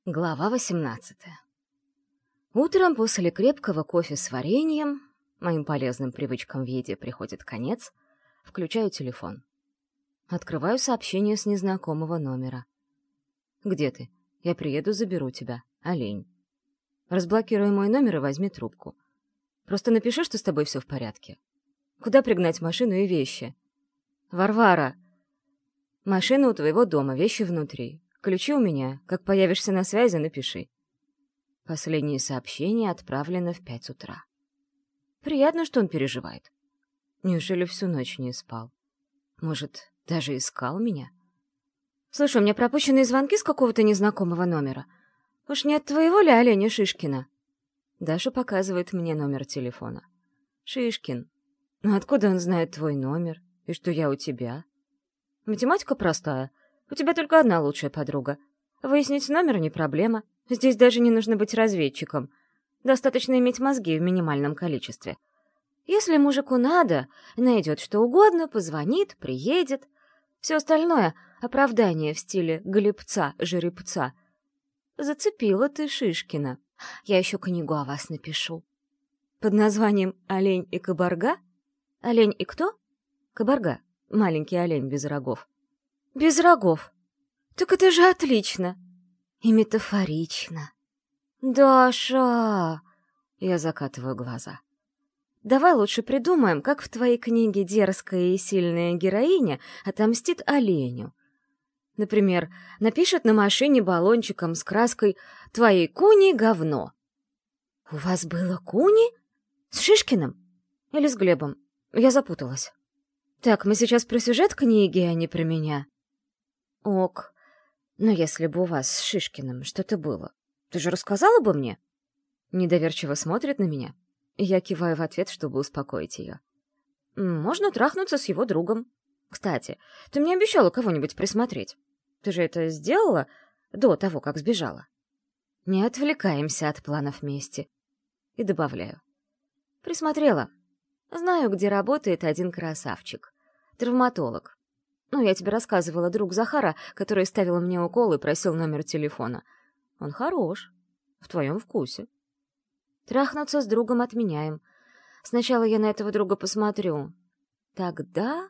Глава 18. Утром после крепкого кофе с вареньем, моим полезным привычкам в еде приходит конец, включаю телефон. Открываю сообщение с незнакомого номера. «Где ты? Я приеду, заберу тебя. Олень». Разблокируй мой номер и возьми трубку. Просто напиши, что с тобой все в порядке. Куда пригнать машину и вещи? «Варвара! Машина у твоего дома, вещи внутри. Ключи у меня. Как появишься на связи, напиши». Последнее сообщение отправлено в 5 утра. Приятно, что он переживает. Неужели всю ночь не спал? Может, даже искал меня? «Слушай, у меня пропущенные звонки с какого-то незнакомого номера. Уж не от твоего ли оленя Шишкина?» Даша показывает мне номер телефона. «Шишкин. Ну откуда он знает твой номер? И что я у тебя?» «Математика простая. У тебя только одна лучшая подруга. Выяснить номер не проблема. Здесь даже не нужно быть разведчиком. Достаточно иметь мозги в минимальном количестве. Если мужику надо, найдет что угодно, позвонит, приедет. Все остальное — оправдание в стиле глипца-жеребца. Зацепила ты Шишкина. Я еще книгу о вас напишу. Под названием «Олень и кабарга»? Олень и кто? Кабарга. Маленький олень без рогов. Без рогов. Так это же отлично. И метафорично. Даша! Я закатываю глаза. Давай лучше придумаем, как в твоей книге дерзкая и сильная героиня отомстит оленю. Например, напишет на машине баллончиком с краской «Твоей куни говно». У вас было куни? С Шишкиным? Или с Глебом? Я запуталась. Так, мы сейчас про сюжет книги, а не про меня. Ок. Но если бы у вас с Шишкиным что-то было, ты же рассказала бы мне? Недоверчиво смотрит на меня. Я киваю в ответ, чтобы успокоить ее. Можно трахнуться с его другом. Кстати, ты мне обещала кого-нибудь присмотреть. Ты же это сделала до того, как сбежала? Не отвлекаемся от планов мести. И добавляю. Присмотрела. Знаю, где работает один красавчик. Травматолог. Ну, я тебе рассказывала, друг Захара, который ставил мне укол и просил номер телефона. Он хорош. В твоем вкусе. Трахнуться с другом отменяем. Сначала я на этого друга посмотрю. Тогда...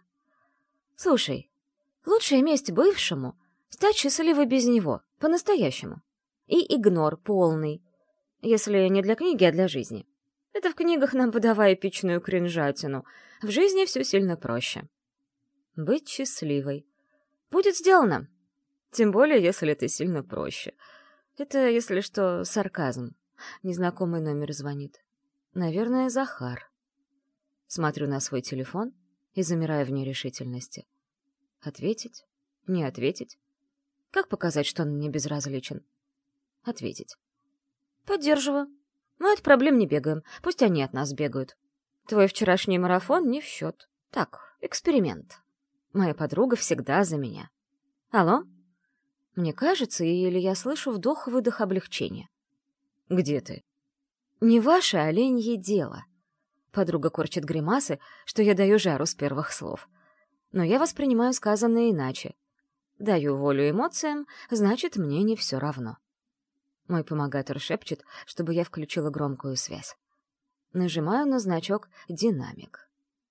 Слушай, лучшая месть бывшему — стать счастливой без него, по-настоящему. И игнор полный. Если не для книги, а для жизни. Это в книгах нам подавай эпичную кринжатину. В жизни все сильно проще. Быть счастливой. Будет сделано. Тем более, если ты сильно проще. Это, если что, сарказм. Незнакомый номер звонит. Наверное, Захар. Смотрю на свой телефон и замираю в нерешительности. Ответить? Не ответить? Как показать, что он мне безразличен? Ответить. Поддерживаю. Мы от проблем не бегаем. Пусть они от нас бегают. Твой вчерашний марафон не в счет. Так, эксперимент. Моя подруга всегда за меня. Алло? Мне кажется, или я слышу вдох-выдох облегчения. Где ты? Не ваше оленье дело. Подруга корчит гримасы, что я даю жару с первых слов. Но я воспринимаю сказанное иначе. Даю волю эмоциям, значит, мне не все равно. Мой помогатор шепчет, чтобы я включила громкую связь. Нажимаю на значок «Динамик».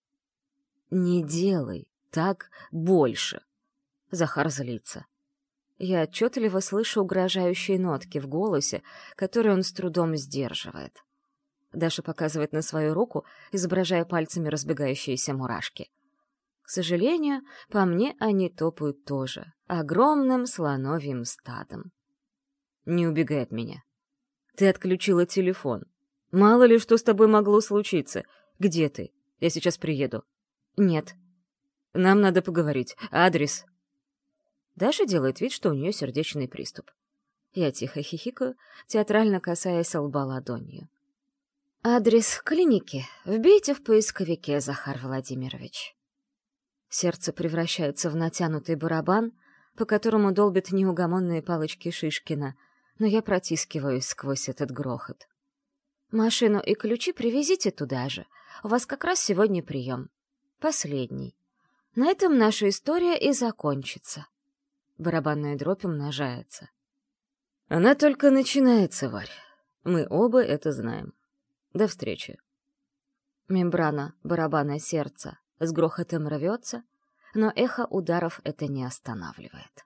«Не делай так больше!» Захар злится. Я отчетливо слышу угрожающие нотки в голосе, которые он с трудом сдерживает. Даша показывает на свою руку, изображая пальцами разбегающиеся мурашки. К сожалению, по мне они топают тоже, огромным слоновьим стадом. Не убегай от меня. Ты отключила телефон. Мало ли, что с тобой могло случиться. Где ты? Я сейчас приеду. Нет. Нам надо поговорить. Адрес. Даша делает вид, что у нее сердечный приступ. Я тихо хихикаю, театрально касаясь лба ладонью. Адрес клиники вбейте в поисковике, Захар Владимирович. Сердце превращается в натянутый барабан, по которому долбят неугомонные палочки Шишкина, но я протискиваюсь сквозь этот грохот. Машину и ключи привезите туда же. У вас как раз сегодня прием. Последний. На этом наша история и закончится. Барабанная дробь умножается. Она только начинается, Варь. Мы оба это знаем. До встречи. Мембрана барабана сердца с грохотом рвется, но эхо ударов это не останавливает.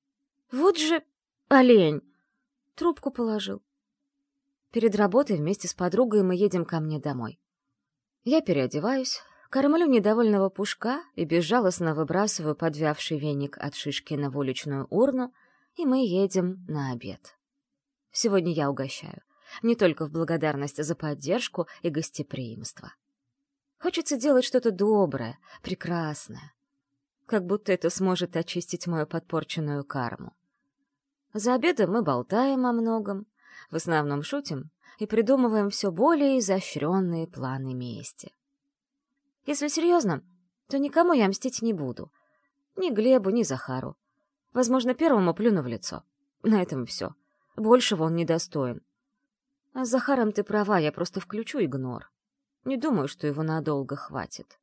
Вот же олень! Трубку положил. Перед работой вместе с подругой мы едем ко мне домой. Я переодеваюсь, кормлю недовольного Пушка и безжалостно выбрасываю подвявший веник от Шишкина в уличную урну, и мы едем на обед. Сегодня я угощаю, не только в благодарность за поддержку и гостеприимство. Хочется делать что-то доброе, прекрасное. Как будто это сможет очистить мою подпорченную карму. За обедом мы болтаем о многом, в основном шутим и придумываем все более изощренные планы мести. Если серьезно, то никому я мстить не буду. Ни Глебу, ни Захару. Возможно, первому плюну в лицо. На этом все. Большего он недостоин. А с Захаром ты права, я просто включу игнор. Не думаю, что его надолго хватит.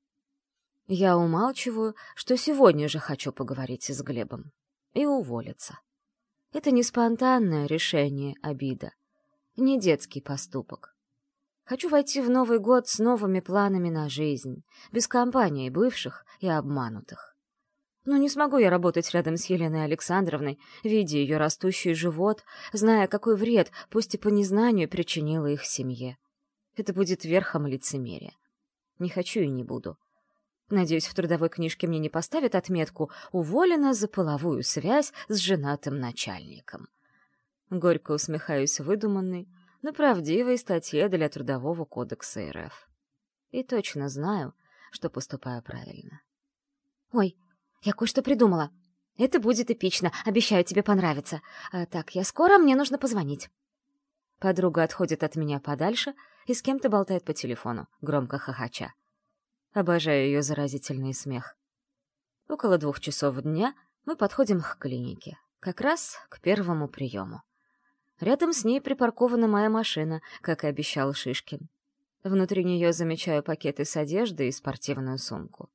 Я умалчиваю, что сегодня же хочу поговорить с Глебом. И уволиться. Это не спонтанное решение обида. Не детский поступок. Хочу войти в Новый год с новыми планами на жизнь, без компании бывших и обманутых. Но не смогу я работать рядом с Еленой Александровной, видя ее растущий живот, зная, какой вред, пусть и по незнанию, причинила их семье. Это будет верхом лицемерия. Не хочу и не буду. Надеюсь, в трудовой книжке мне не поставят отметку «Уволена за половую связь с женатым начальником». Горько усмехаюсь выдуманной, но правдивой статье для Трудового кодекса РФ. И точно знаю, что поступаю правильно. «Ой, я кое-что придумала. Это будет эпично, обещаю, тебе понравится. Так, я скоро, мне нужно позвонить». Подруга отходит от меня подальше и с кем-то болтает по телефону, громко хохоча. Обожаю ее заразительный смех. Около 2 часов дня мы подходим к клинике, как раз к первому приему. Рядом с ней припаркована моя машина, как и обещал Шишкин. Внутри нее замечаю пакеты с одеждой и спортивную сумку.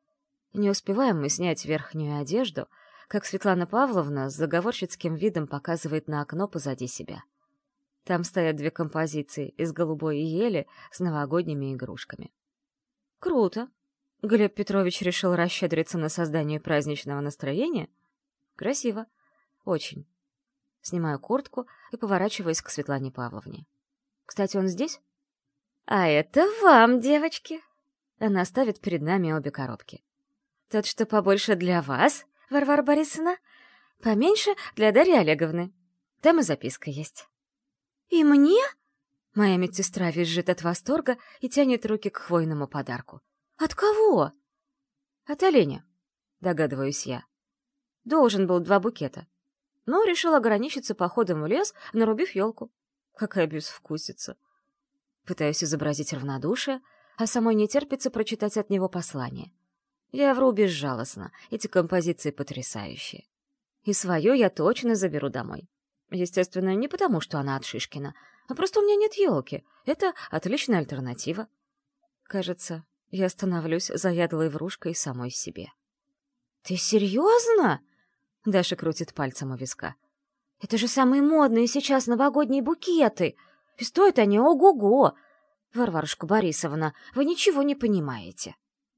Не успеваем мы снять верхнюю одежду, как Светлана Павловна с заговорщицким видом показывает на окно позади себя. Там стоят 2 композиции из голубой ели с новогодними игрушками. Круто. Глеб Петрович решил расщедриться на создание праздничного настроения? Красиво. Очень. Снимаю куртку и поворачиваюсь к Светлане Павловне. Кстати, он здесь? А это вам, девочки. Она ставит перед нами обе коробки. Тот, что побольше для вас, Варвара Борисовна, поменьше для Дарьи Олеговны. Там и записка есть. И мне? Моя медсестра визжит от восторга и тянет руки к хвойному подарку. «От кого?» «От оленя», — догадываюсь я. Должен был 2 букета, но решил ограничиться походом в лес, нарубив елку. Какая безвкусица. Пытаюсь изобразить равнодушие, а самой не терпится прочитать от него послание. Я вру безжалостно, эти композиции потрясающие. И свою я точно заберу домой. Естественно, не потому, что она от Шишкина, а просто у меня нет елки. Это отличная альтернатива. Кажется, я становлюсь заядлой врушкой самой себе. «Ты серьезно?» — Даша крутит пальцем у виска. «Это же самые модные сейчас новогодние букеты! И стоят они ого-го! Варварушка Борисовна, вы ничего не понимаете».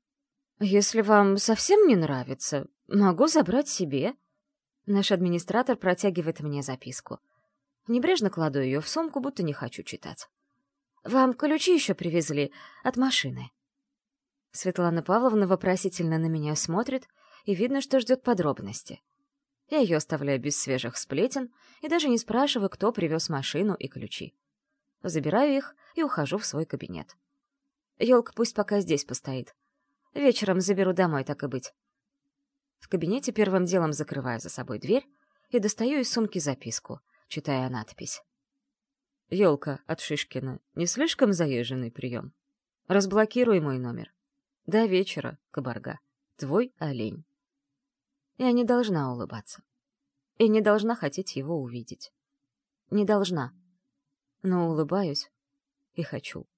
«Если вам совсем не нравится, могу забрать себе». Наш администратор протягивает мне записку. Небрежно кладу ее в сумку, будто не хочу читать. «Вам ключи еще привезли от машины». Светлана Павловна вопросительно на меня смотрит, и видно, что ждет подробности. Я ее оставляю без свежих сплетен и даже не спрашиваю, кто привез машину и ключи. Забираю их и ухожу в свой кабинет. Елка пусть пока здесь постоит. Вечером заберу домой, так и быть. В кабинете первым делом закрываю за собой дверь и достаю из сумки записку, читая надпись. «Елка от Шишкина. Не слишком заезженный прием? Разблокируй мой номер. До вечера, кабарга. Твой олень». Я не должна улыбаться. И не должна хотеть его увидеть. Не должна. Но улыбаюсь и хочу.